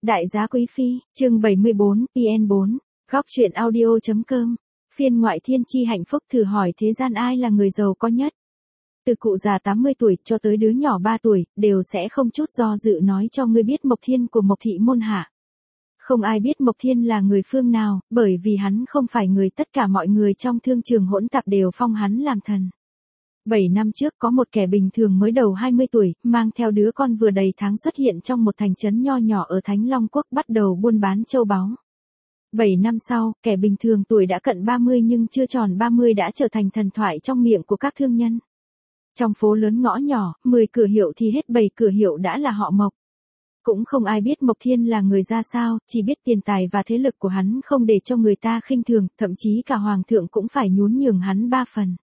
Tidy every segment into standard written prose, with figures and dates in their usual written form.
Đại giá quý phi, chương 74, PN4, góc truyện audio.com, phiên ngoại thiên chi hạnh phúc thử hỏi thế gian ai là người giàu có nhất. Từ cụ già 80 tuổi cho tới đứa nhỏ 3 tuổi, đều sẽ không chút do dự nói cho ngươi biết Mộc Thiên của Mộc Thị Môn Hạ. Không ai biết Mộc Thiên là người phương nào, bởi vì hắn không phải người tất cả mọi người trong thương trường hỗn tạp đều phong hắn làm thần. 7 năm trước có một kẻ bình thường mới đầu 20 tuổi, mang theo đứa con vừa đầy tháng xuất hiện trong một thành trấn nho nhỏ ở Thánh Long Quốc bắt đầu buôn bán châu báu. 7 năm sau, kẻ bình thường tuổi đã cận 30 nhưng chưa tròn 30 đã trở thành thần thoại trong miệng của các thương nhân. Trong phố lớn ngõ nhỏ, 10 cửa hiệu thì hết 7 cửa hiệu đã là họ Mộc. Cũng không ai biết Mộc Thiên là người ra sao, chỉ biết tiền tài và thế lực của hắn không để cho người ta khinh thường, thậm chí cả hoàng thượng cũng phải nhún nhường hắn 3 phần.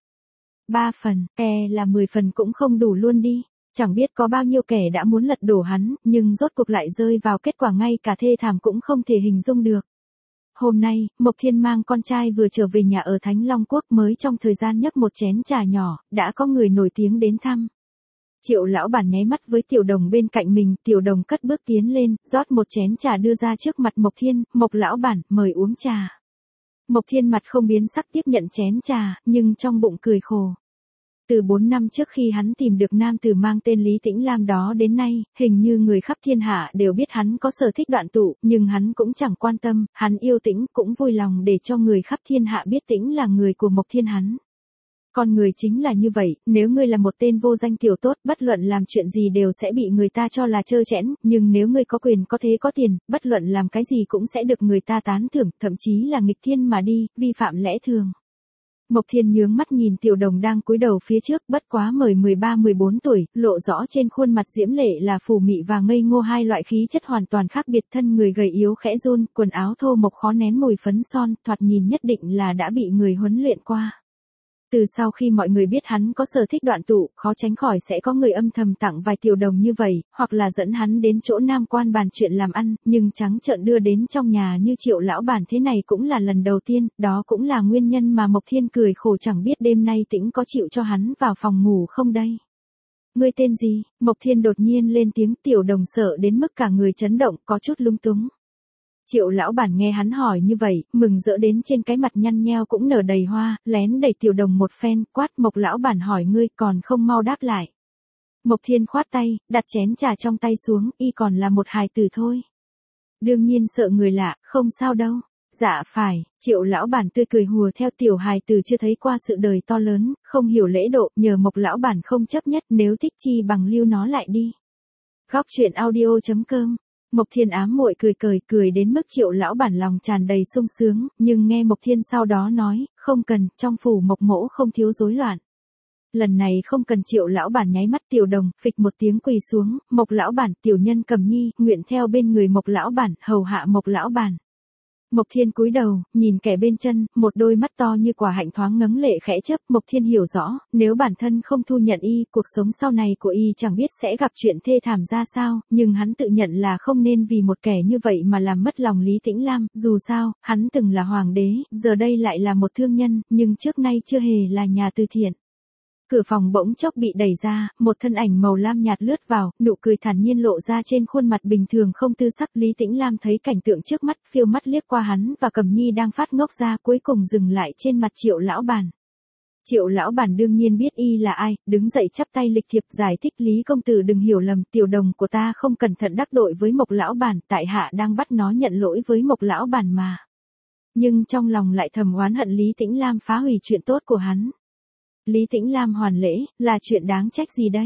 3 phần, là 10 phần cũng không đủ luôn đi. Chẳng biết có bao nhiêu kẻ đã muốn lật đổ hắn, nhưng rốt cuộc lại rơi vào kết quả ngay cả thê thảm cũng không thể hình dung được. Hôm nay, Mộc Thiên mang con trai vừa trở về nhà ở Thánh Long Quốc, mới trong thời gian nhấp một chén trà nhỏ, đã có người nổi tiếng đến thăm. Triệu lão bản nháy mắt với Tiểu Đồng bên cạnh mình, Tiểu Đồng cất bước tiến lên, rót một chén trà đưa ra trước mặt Mộc Thiên, Mộc lão bản, mời uống trà. Mộc Thiên mặt không biến sắc tiếp nhận chén trà, nhưng trong bụng cười khổ. Từ 4 năm trước khi hắn tìm được nam tử mang tên Lý Tĩnh Lam đó đến nay, hình như người khắp thiên hạ đều biết hắn có sở thích đoạn tụ, nhưng hắn cũng chẳng quan tâm, hắn yêu Tĩnh cũng vui lòng để cho người khắp thiên hạ biết Tĩnh là người của Mộc Thiên hắn. Con người chính là như vậy, nếu ngươi là một tên vô danh tiểu tốt, bất luận làm chuyện gì đều sẽ bị người ta cho là trơ trẽn, nhưng nếu ngươi có quyền có thế có tiền, bất luận làm cái gì cũng sẽ được người ta tán thưởng, thậm chí là nghịch thiên mà đi, vi phạm lẽ thường. Mộc Thiên nhướng mắt nhìn Tiểu Đồng đang cúi đầu phía trước, bất quá 13-14 tuổi, lộ rõ trên khuôn mặt diễm lệ là phù mị và ngây ngô, hai loại khí chất hoàn toàn khác biệt, thân người gầy yếu khẽ run, quần áo thô mộc khó nén mùi phấn son, thoạt nhìn nhất định là đã bị người huấn luyện qua. Từ sau khi mọi người biết hắn có sở thích đoạn tụ, khó tránh khỏi sẽ có người âm thầm tặng vài Tiểu Đồng như vậy, hoặc là dẫn hắn đến chỗ nam quan bàn chuyện làm ăn, nhưng trắng trợn đưa đến trong nhà như Triệu lão bản thế này cũng là lần đầu tiên, đó cũng là nguyên nhân mà Mộc Thiên cười khổ chẳng biết đêm nay Tĩnh có chịu cho hắn vào phòng ngủ không đây. Ngươi tên gì? Mộc Thiên đột nhiên lên tiếng, Tiểu Đồng sợ đến mức cả người chấn động, có chút lung túng. Triệu lão bản nghe hắn hỏi như vậy, mừng rỡ đến trên cái mặt nhăn nheo cũng nở đầy hoa, lén đẩy Tiểu Đồng một phen, quát, Mộc lão bản hỏi ngươi còn không mau đáp lại. Mộc Thiên khoát tay, đặt chén trà trong tay xuống, y còn là một hài tử thôi. Đương nhiên sợ người lạ, không sao đâu. Dạ phải, Triệu lão bản tươi cười hùa theo tiểu hài tử chưa thấy qua sự đời to lớn, không hiểu lễ độ, nhờ Mộc lão bản không chấp nhất, nếu thích chi bằng lưu nó lại đi. Góc truyện audio.com. Mộc Thiên ám muội cười đến mức Triệu lão bản lòng tràn đầy sung sướng, nhưng nghe Mộc Thiên sau đó nói, không cần, trong phủ Mộc mỗ không thiếu rối loạn. Lần này không cần, Triệu lão bản nháy mắt. Tiểu Đồng phịch một tiếng quỳ xuống, Mộc lão bản, tiểu nhân Cầm Nhi nguyện theo bên người Mộc lão bản, hầu hạ Mộc lão bản. Mộc Thiên cúi đầu, nhìn kẻ bên chân, một đôi mắt to như quả hạnh thoáng ngấn lệ khẽ chớp. Mộc Thiên hiểu rõ, nếu bản thân không thu nhận y, cuộc sống sau này của y chẳng biết sẽ gặp chuyện thê thảm ra sao, nhưng hắn tự nhận là không nên vì một kẻ như vậy mà làm mất lòng Lý Tĩnh Lam, dù sao, hắn từng là hoàng đế, giờ đây lại là một thương nhân, nhưng trước nay chưa hề là nhà từ thiện. Cửa phòng bỗng chốc bị đẩy ra, một thân ảnh màu lam nhạt lướt vào, nụ cười thản nhiên lộ ra trên khuôn mặt bình thường không tư sắc. Lý Tĩnh Lam thấy cảnh tượng trước mắt, phiêu mắt liếc qua hắn và Cầm Nhi đang phát ngốc ra, cuối cùng dừng lại trên mặt Triệu lão bản. Triệu lão bản đương nhiên biết y là ai, đứng dậy chắp tay lịch thiệp giải thích, Lý công tử đừng hiểu lầm, Tiểu Đồng của ta không cẩn thận đắc tội với Mộc lão bản, tại hạ đang bắt nó nhận lỗi với Mộc lão bản mà. Nhưng trong lòng lại thầm oán hận Lý Tĩnh Lam phá hủy chuyện tốt của hắn. Lý Tĩnh Lam hoàn lễ, là chuyện đáng trách gì đây?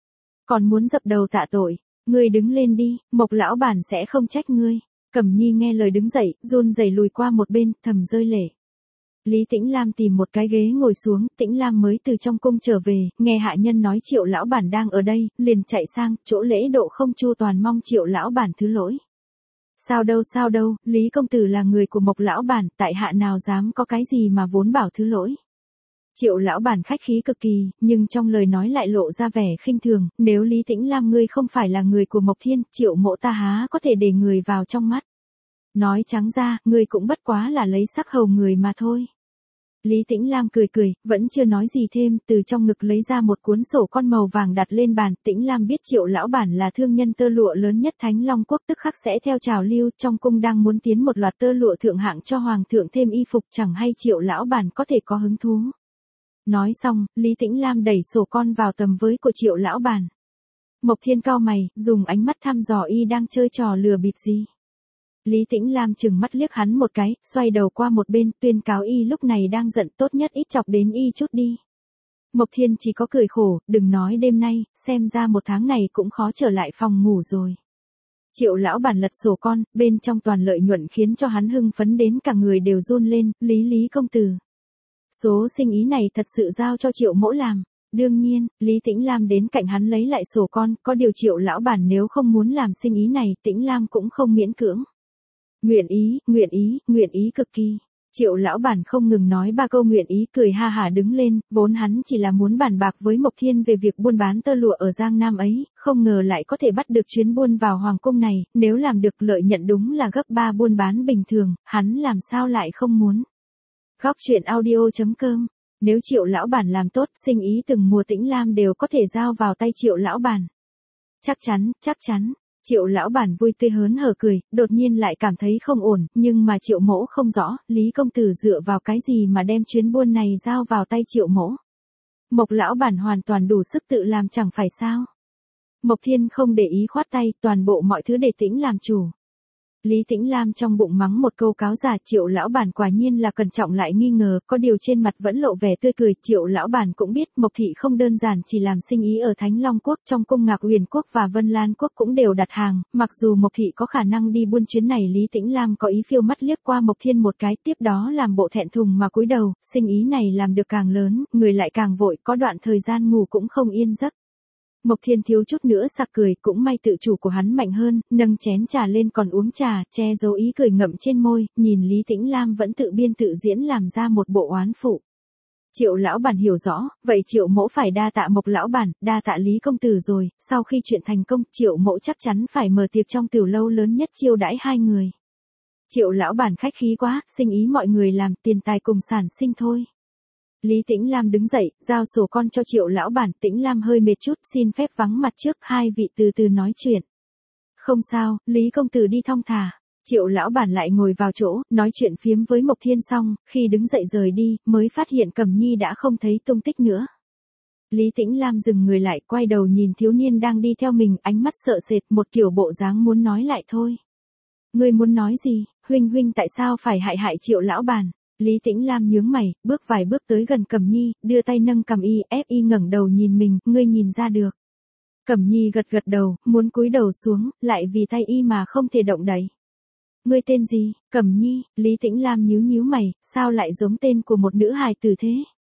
Còn muốn dập đầu tạ tội, ngươi đứng lên đi, Mộc lão bản sẽ không trách ngươi. Cẩm Nhi nghe lời đứng dậy, run rẩy lùi qua một bên, thầm rơi lệ. Lý Tĩnh Lam tìm một cái ghế ngồi xuống, Tĩnh Lam mới từ trong cung trở về, nghe hạ nhân nói Triệu lão bản đang ở đây, liền chạy sang, chỗ lễ độ không chu toàn, mong Triệu lão bản thứ lỗi. Sao đâu, Lý công tử là người của Mộc lão bản, tại hạ nào dám có cái gì mà vốn bảo thứ lỗi. Triệu lão bản khách khí cực kỳ, nhưng trong lời nói lại lộ ra vẻ khinh thường, nếu Lý Tĩnh Lam ngươi không phải là người của Mộc Thiên, Triệu mộ ta há có thể để người vào trong mắt. Nói trắng ra, ngươi cũng bất quá là lấy sắc hầu người mà thôi. Lý Tĩnh Lam cười cười, vẫn chưa nói gì thêm, từ trong ngực lấy ra một cuốn sổ con màu vàng đặt lên bàn. Tĩnh Lam biết Triệu lão bản là thương nhân tơ lụa lớn nhất Thánh Long Quốc, tức khắc sẽ theo trào lưu, trong cung đang muốn tiến một loạt tơ lụa thượng hạng cho hoàng thượng thêm y phục, chẳng hay Triệu lão bản có thể có hứng thú. Nói xong, Lý Tĩnh Lam đẩy sổ con vào tầm với của Triệu lão bản. Mộc Thiên cau mày, dùng ánh mắt thăm dò y đang chơi trò lừa bịp gì. Lý Tĩnh Lam chừng mắt liếc hắn một cái, xoay đầu qua một bên, tuyên cáo y lúc này đang giận, tốt nhất ít chọc đến y chút đi. Mộc Thiên chỉ có cười khổ, đừng nói đêm nay, xem ra một tháng này cũng khó trở lại phòng ngủ rồi. Triệu lão bản lật sổ con, bên trong toàn lợi nhuận khiến cho hắn hưng phấn đến cả người đều run lên. Lý công tử. Số sinh ý này thật sự giao cho Triệu mỗ làm. Đương nhiên, Lý Tĩnh Lam đến cạnh hắn lấy lại sổ con, có điều Triệu lão bản nếu không muốn làm sinh ý này, Tĩnh Lam cũng không miễn cưỡng. Nguyện ý cực kỳ. Triệu lão bản không ngừng nói ba câu nguyện ý, cười ha hả đứng lên, vốn hắn chỉ là muốn bàn bạc với Mộc Thiên về việc buôn bán tơ lụa ở Giang Nam ấy, không ngờ lại có thể bắt được chuyến buôn vào hoàng cung này, nếu làm được lợi nhuận đúng là gấp 3 buôn bán bình thường, hắn làm sao lại không muốn. Góc truyện audio.com. Nếu Triệu lão bản làm tốt, sinh ý từng mùa Tĩnh Lam đều có thể giao vào tay Triệu lão bản. Chắc chắn. Triệu lão bản vui tươi hớn hở cười, đột nhiên lại cảm thấy không ổn, nhưng mà Triệu mỗ không rõ, Lý công tử dựa vào cái gì mà đem chuyến buôn này giao vào tay Triệu mỗ. Mộc lão bản hoàn toàn đủ sức tự làm chẳng phải sao. Mộc Thiên không để ý khoát tay, toàn bộ mọi thứ để Tĩnh làm chủ. Lý Tĩnh Lam trong bụng mắng một câu cáo giả, Triệu lão bản quả nhiên là cẩn trọng lại nghi ngờ, có điều trên mặt vẫn lộ vẻ tươi cười. Triệu lão bản cũng biết Mộc thị không đơn giản chỉ làm sinh ý ở Thánh Long Quốc, trong cung Ngạc Huyền Quốc và Vân Lan Quốc cũng đều đặt hàng, mặc dù Mộc thị có khả năng đi buôn chuyến này. Lý Tĩnh Lam có ý phiêu mắt liếc qua Mộc Thiên một cái, tiếp đó làm bộ thẹn thùng mà cúi đầu. Sinh ý này làm được càng lớn, người lại càng vội, có đoạn thời gian ngủ cũng không yên giấc. Mộc Thiên thiếu chút nữa sặc cười, cũng may tự chủ của hắn mạnh hơn, nâng chén trà lên còn uống trà, che giấu ý cười ngậm trên môi, nhìn Lý Tĩnh Lam vẫn tự biên tự diễn làm ra một bộ oán phụ. Triệu lão bản hiểu rõ, vậy Triệu mỗ phải đa tạ Mộc lão bản, đa tạ Lý công tử rồi, sau khi chuyện thành công, Triệu mỗ chắc chắn phải mở tiệc trong tiểu lâu lớn nhất chiêu đãi hai người. Triệu lão bản khách khí quá, sinh ý mọi người làm, tiền tài cùng sản sinh thôi. Lý Tĩnh Lam đứng dậy, giao sổ con cho Triệu lão bản. Tĩnh Lam hơi mệt chút, xin phép vắng mặt trước, hai vị từ từ nói chuyện. Không sao, Lý công tử đi thong thả. Triệu lão bản lại ngồi vào chỗ, nói chuyện phiếm với Mộc Thiên xong, khi đứng dậy rời đi, mới phát hiện Cẩm Nhi đã không thấy tung tích nữa. Lý Tĩnh Lam dừng người lại, quay đầu nhìn thiếu niên đang đi theo mình, ánh mắt sợ sệt, một kiểu bộ dáng muốn nói lại thôi. Ngươi muốn nói gì, huynh tại sao phải hại Triệu lão bản? Lý Tĩnh Lam nhướng mày, bước vài bước tới gần Cẩm Nhi, đưa tay nâng cằm y, ép y ngẩng đầu nhìn mình, ngươi nhìn ra được. Cẩm Nhi gật đầu, muốn cúi đầu xuống, lại vì tay y mà không thể động đậy. Ngươi tên gì, Cẩm Nhi? Lý Tĩnh Lam nhíu mày, sao lại giống tên của một nữ hài tử thế?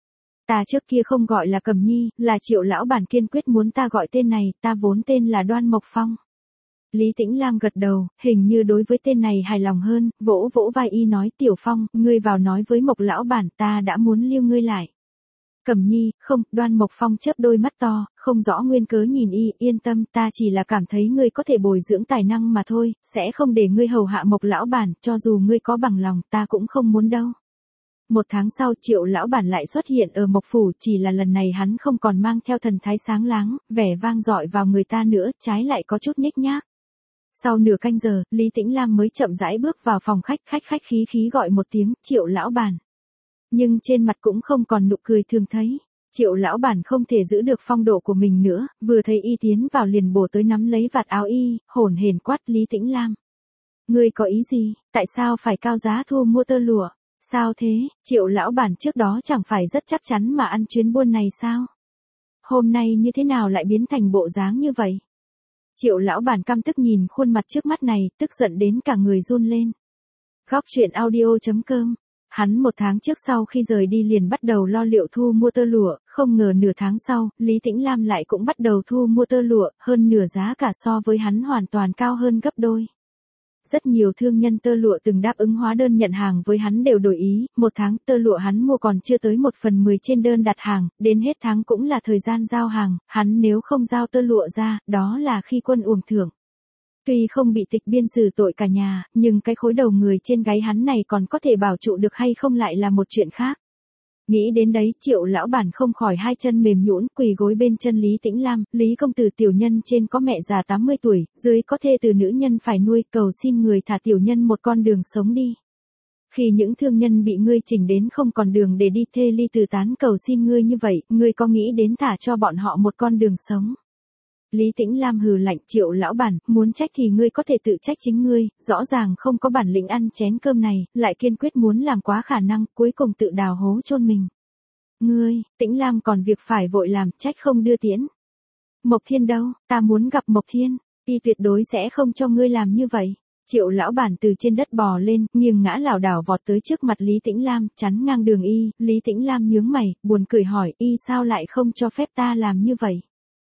Ta trước kia không gọi là Cẩm Nhi, là Triệu lão bản kiên quyết muốn ta gọi tên này, ta vốn tên là Đoan Mộc Phong. Lý Tĩnh Lam gật đầu, hình như đối với tên này hài lòng hơn, vỗ vai y nói, Tiểu Phong, ngươi vào nói với Mộc lão bản, ta đã muốn lưu ngươi lại. Cẩm Nhi, không, Đoan Mộc Phong chớp đôi mắt to, không rõ nguyên cớ nhìn y, yên tâm, ta chỉ là cảm thấy ngươi có thể bồi dưỡng tài năng mà thôi, sẽ không để ngươi hầu hạ Mộc lão bản, cho dù ngươi có bằng lòng, ta cũng không muốn đâu. Một tháng sau, Triệu lão bản lại xuất hiện ở Mộc phủ, chỉ là lần này hắn không còn mang theo thần thái sáng láng, vẻ vang dội vào người ta nữa, trái lại có chút nhếch nhác. Sau nửa canh giờ, Lý Tĩnh Lam mới chậm rãi bước vào phòng khách khí gọi một tiếng, Triệu lão bản. Nhưng trên mặt cũng không còn nụ cười thường thấy. Triệu lão bản không thể giữ được phong độ của mình nữa, vừa thấy y tiến vào liền bổ tới nắm lấy vạt áo y, hổn hển quát Lý Tĩnh Lam. Ngươi có ý gì, tại sao phải cao giá thu mua tơ lụa? Sao thế, Triệu lão bản trước đó chẳng phải rất chắc chắn mà ăn chuyến buôn này sao? Hôm nay như thế nào lại biến thành bộ dáng như vậy? Triệu lão bản căm tức nhìn khuôn mặt trước mắt này, tức giận đến cả người run lên. Góc truyện audio.com. Hắn một tháng trước sau khi rời đi liền bắt đầu lo liệu thu mua tơ lụa, không ngờ nửa tháng sau, Lý Tĩnh Lam lại cũng bắt đầu thu mua tơ lụa, hơn nửa giá cả so với hắn hoàn toàn cao hơn gấp đôi. Rất nhiều thương nhân tơ lụa từng đáp ứng hóa đơn nhận hàng với hắn đều đổi ý, một tháng tơ lụa hắn mua còn chưa tới 1/10 trên đơn đặt hàng, đến hết tháng cũng là thời gian giao hàng, hắn nếu không giao tơ lụa ra, đó là khi quân uổng thưởng. Tuy không bị tịch biên xử tội cả nhà, nhưng cái khối đầu người trên gáy hắn này còn có thể bảo trụ được hay không lại là một chuyện khác. Nghĩ đến đấy, Triệu lão bản không khỏi hai chân mềm nhũn, quỳ gối bên chân Lý Tĩnh Lam. Lý công tử, tiểu nhân trên có mẹ già 80 tuổi, dưới có thê từ nữ nhân phải nuôi, cầu xin người thả tiểu nhân một con đường sống đi. Khi những thương nhân bị ngươi chỉnh đến không còn đường để đi, thê ly từ tán, cầu xin ngươi như vậy, ngươi có nghĩ đến thả cho bọn họ một con đường sống? Lý Tĩnh Lam hừ lạnh, Triệu lão bản, muốn trách thì ngươi có thể tự trách chính ngươi, rõ ràng không có bản lĩnh ăn chén cơm này, lại kiên quyết muốn làm quá khả năng, cuối cùng tự đào hố chôn mình. Ngươi, Tĩnh Lam còn việc phải vội làm, trách không đưa tiễn. Mộc Thiên đâu, ta muốn gặp Mộc Thiên, y tuyệt đối sẽ không cho ngươi làm như vậy. Triệu lão bản từ trên đất bò lên, nghiêng ngã lảo đảo vọt tới trước mặt Lý Tĩnh Lam, chắn ngang đường y. Lý Tĩnh Lam nhướng mày, buồn cười hỏi, y sao lại không cho phép ta làm như vậy?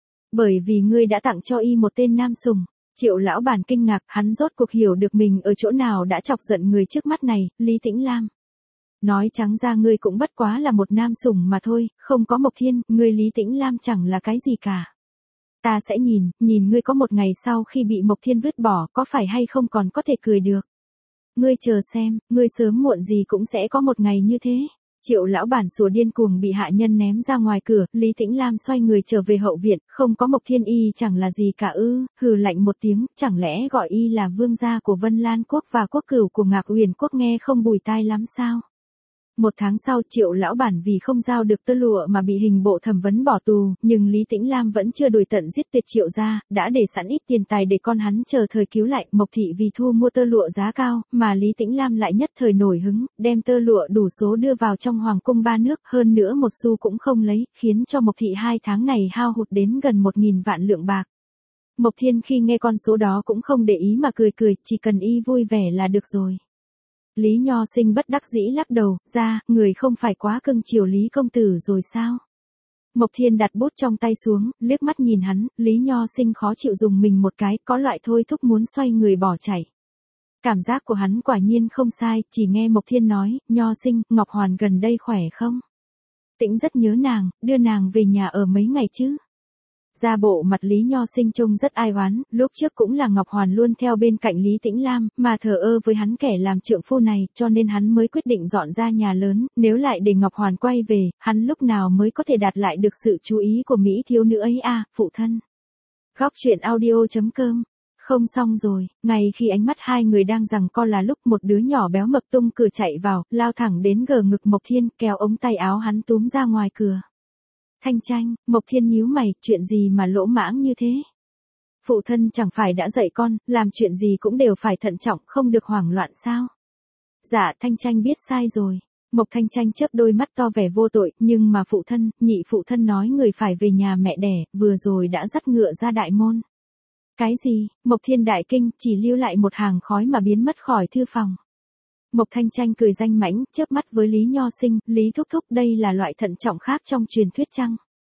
Bởi vì ngươi đã tặng cho y một tên nam sủng. Triệu lão bản kinh ngạc, hắn rốt cuộc hiểu được mình ở chỗ nào đã chọc giận người trước mắt này. Lý Tĩnh Lam, nói trắng ra ngươi cũng bất quá là một nam sủng mà thôi, không có Mộc Thiên, ngươi Lý Tĩnh Lam chẳng là cái gì cả. Ta sẽ nhìn ngươi có một ngày sau khi bị Mộc Thiên vứt bỏ, có phải hay không còn có thể cười được. Ngươi chờ xem, ngươi sớm muộn gì cũng sẽ có một ngày như thế. Triệu lão bản sủa điên cuồng bị hạ nhân ném ra ngoài cửa, Lý Tĩnh Lam xoay người trở về hậu viện, không có Mộc Thiên y chẳng là gì cả ư, hừ lạnh một tiếng, chẳng lẽ gọi y là vương gia của Vân Lan quốc và quốc cửu của Ngạc Uyển quốc nghe không bùi tai lắm sao? Một tháng sau, Triệu lão bản vì không giao được tơ lụa mà bị hình bộ thẩm vấn bỏ tù, nhưng Lý Tĩnh Lam vẫn chưa đuổi tận giết tuyệt Triệu gia, đã để sẵn ít tiền tài để con hắn chờ thời cứu lại. Mộc thị vì thu mua tơ lụa giá cao, mà Lý Tĩnh Lam lại nhất thời nổi hứng, đem tơ lụa đủ số đưa vào trong hoàng cung ba nước, hơn nữa một xu cũng không lấy, khiến cho Mộc thị 2 tháng này hao hụt đến gần 1.000 vạn lượng bạc. Mộc Thiên khi nghe con số đó cũng không để ý mà cười cười, chỉ cần y vui vẻ là được rồi. Lý Nho Sinh bất đắc dĩ lắc đầu, ra, người không phải quá cưng chiều Lý công tử rồi sao? Mộc Thiên đặt bút trong tay xuống, liếc mắt nhìn hắn, Lý Nho Sinh khó chịu dùng mình một cái, có loại thôi thúc muốn xoay người bỏ chạy. Cảm giác của hắn quả nhiên không sai, chỉ nghe Mộc Thiên nói, Nho Sinh, Ngọc Hoàn gần đây khỏe không? Tĩnh rất nhớ nàng, đưa nàng về nhà ở mấy ngày chứ? Ra bộ mặt Lý Nho Sinh trông rất ai oán, lúc trước cũng là Ngọc Hoàn luôn theo bên cạnh Lý Tĩnh Lam, mà thờ ơ với hắn kẻ làm trượng phu này, cho nên hắn mới quyết định dọn ra nhà lớn, nếu lại để Ngọc Hoàn quay về, hắn lúc nào mới có thể đạt lại được sự chú ý của Mỹ thiếu nữ ấy à, phụ thân. Góc truyện audio.com. Không xong rồi, ngay khi ánh mắt hai người đang giằng co là lúc một đứa nhỏ béo mập tung cửa chạy vào, lao thẳng đến gờ ngực Mộc Thiên, kéo ống tay áo hắn túm ra ngoài cửa. Thanh Tranh, Mộc Thiên nhíu mày, chuyện gì mà lỗ mãng như thế? Phụ thân chẳng phải đã dạy con, làm chuyện gì cũng đều phải thận trọng, không được hoảng loạn sao? Dạ, Thanh Tranh biết sai rồi. Mộc Thanh Tranh chớp đôi mắt to vẻ vô tội, nhưng mà phụ thân, nhị phụ thân nói người phải về nhà mẹ đẻ, vừa rồi đã dắt ngựa ra đại môn. Cái gì? Mộc Thiên đại kinh, chỉ lưu lại một hàng khói mà biến mất khỏi thư phòng. Mộc Thanh Tranh cười danh mãnh, chớp mắt với Lý Nho Sinh, Lý thúc thúc, đây là loại thận trọng khác trong truyền thuyết chăng?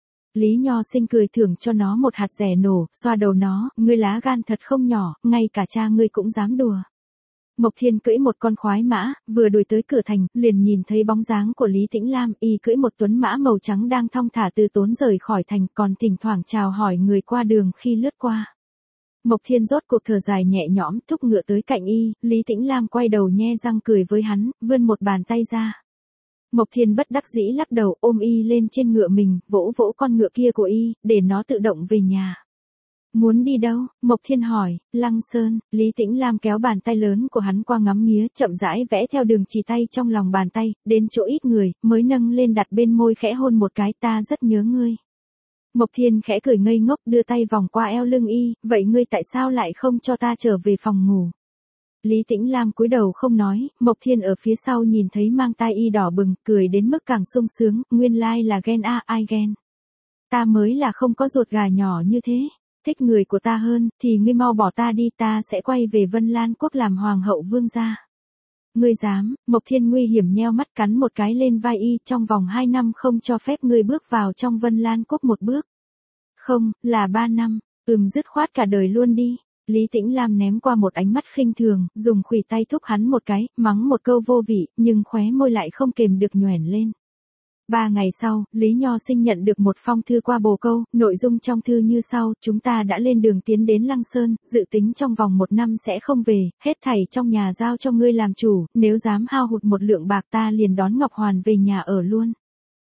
Lý Nho Sinh cười thưởng cho nó một hạt rẻ nổ, xoa đầu nó, ngươi lá gan thật không nhỏ, ngay cả cha ngươi cũng dám đùa. Mộc Thiên cưỡi một con khoái mã, vừa đuổi tới cửa thành, liền nhìn thấy bóng dáng của Lý Tĩnh Lam, y cưỡi một tuấn mã màu trắng đang thong thả từ tốn rời khỏi thành, còn thỉnh thoảng chào hỏi người qua đường khi lướt qua. Mộc Thiên rốt cuộc thở dài nhẹ nhõm, thúc ngựa tới cạnh y, Lý Tĩnh Lam quay đầu nhe răng cười với hắn, vươn một bàn tay ra. Mộc Thiên bất đắc dĩ lắc đầu, ôm y lên trên ngựa mình, vỗ vỗ con ngựa kia của y, để nó tự động về nhà. Muốn đi đâu? Mộc Thiên hỏi. Lăng Sơn. Lý Tĩnh Lam kéo bàn tay lớn của hắn qua ngắm nghía, chậm rãi vẽ theo đường chỉ tay trong lòng bàn tay, đến chỗ ít người, mới nâng lên đặt bên môi khẽ hôn một cái, ta rất nhớ ngươi. Mộc Thiên khẽ cười ngây ngốc, đưa tay vòng qua eo lưng y, vậy ngươi tại sao lại không cho ta trở về phòng ngủ? Lý Tĩnh Lam cúi đầu không nói, Mộc Thiên ở phía sau nhìn thấy mang tai y đỏ bừng, cười đến mức càng sung sướng, nguyên lai là ghen a, ai ghen? Ta mới là không có ruột gà nhỏ như thế, thích người của ta hơn, thì ngươi mau bỏ ta đi, ta sẽ quay về Vân Lan quốc làm hoàng hậu vương gia. Ngươi dám? Mộc Thiên nguy hiểm nheo mắt cắn một cái lên vai y, trong vòng 2 năm không cho phép ngươi bước vào trong Vân Lan quốc một bước. Không, là 3 năm, dứt khoát cả đời luôn đi. Lý Tĩnh Lam ném qua một ánh mắt khinh thường, dùng khuỷu tay thúc hắn một cái, mắng một câu vô vị, nhưng khóe môi lại không kềm được nhoẻn lên. 3 ngày sau, Lý Nho Sinh nhận được một phong thư qua bồ câu, nội dung trong thư như sau, chúng ta đã lên đường tiến đến Lăng Sơn, dự tính trong vòng 1 năm sẽ không về, hết thảy trong nhà giao cho ngươi làm chủ, nếu dám hao hụt 1 lượng bạc ta liền đón Ngọc Hoàn về nhà ở luôn.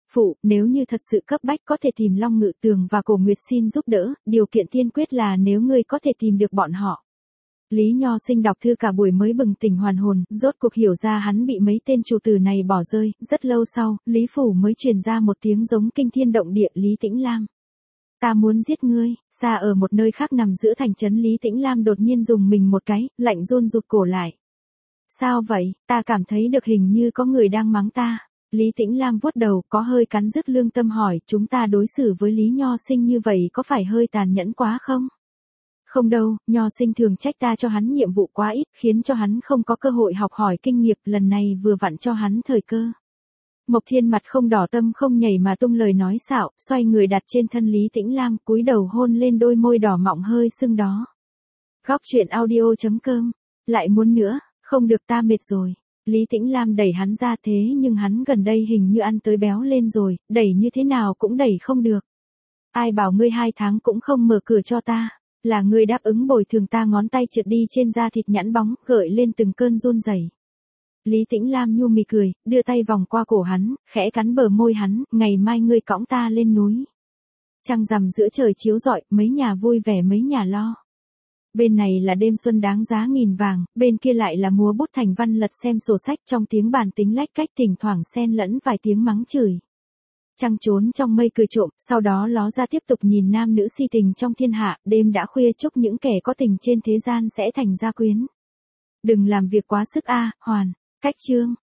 Phụ, nếu như thật sự cấp bách có thể tìm Long Ngự Tường và Cổ Nguyệt xin giúp đỡ, điều kiện tiên quyết là nếu ngươi có thể tìm được bọn họ. Lý Nho Sinh đọc thư cả buổi mới bừng tỉnh hoàn hồn, rốt cuộc hiểu ra hắn bị mấy tên chủ tử này bỏ rơi, rất lâu sau, Lý Phủ mới truyền ra một tiếng giống kinh thiên động địa. Lý Tĩnh Lam. Ta muốn giết ngươi. Xa ở một nơi khác nằm giữa thành trấn, Lý Tĩnh Lam đột nhiên dùng mình một cái, lạnh run rụt cổ lại. Sao vậy, ta cảm thấy được hình như có người đang mắng ta. Lý Tĩnh Lam vuốt đầu, có hơi cắn rứt lương tâm hỏi, chúng ta đối xử với Lý Nho Sinh như vậy có phải hơi tàn nhẫn quá không? Không đâu, Nho Sinh thường trách ta cho hắn nhiệm vụ quá ít, khiến cho hắn không có cơ hội học hỏi kinh nghiệm, lần này vừa vặn cho hắn thời cơ. Mộc Thiên mặt không đỏ tâm không nhảy mà tung lời nói xạo, xoay người đặt trên thân Lý Tĩnh Lam, cúi đầu hôn lên đôi môi đỏ mọng hơi sưng đó. Góc truyện audio.com. Lại muốn nữa, không được, ta mệt rồi. Lý Tĩnh Lam đẩy hắn ra, thế nhưng hắn gần đây hình như ăn tới béo lên rồi, đẩy như thế nào cũng đẩy không được. Ai bảo ngươi 2 tháng cũng không mở cửa cho ta, là ngươi đáp ứng bồi thường ta. Ngón tay trượt đi trên da thịt nhẵn bóng, gợi lên từng cơn run rẩy. Lý Tĩnh Lam nhu mì cười, đưa tay vòng qua cổ hắn, khẽ cắn bờ môi hắn, ngày mai ngươi cõng ta lên núi. Trăng rằm giữa trời chiếu rọi, mấy nhà vui vẻ mấy nhà lo. Bên này là đêm xuân đáng giá nghìn vàng, bên kia lại là múa bút thành văn lật xem sổ sách, trong tiếng bàn tính lách cách thỉnh thoảng xen lẫn vài tiếng mắng chửi. Trăng trốn trong mây cười trộm, sau đó ló ra tiếp tục nhìn nam nữ si tình trong thiên hạ, đêm đã khuya, chúc những kẻ có tình trên thế gian sẽ thành gia quyến. Đừng làm việc quá sức a, Hoàn. Cách chương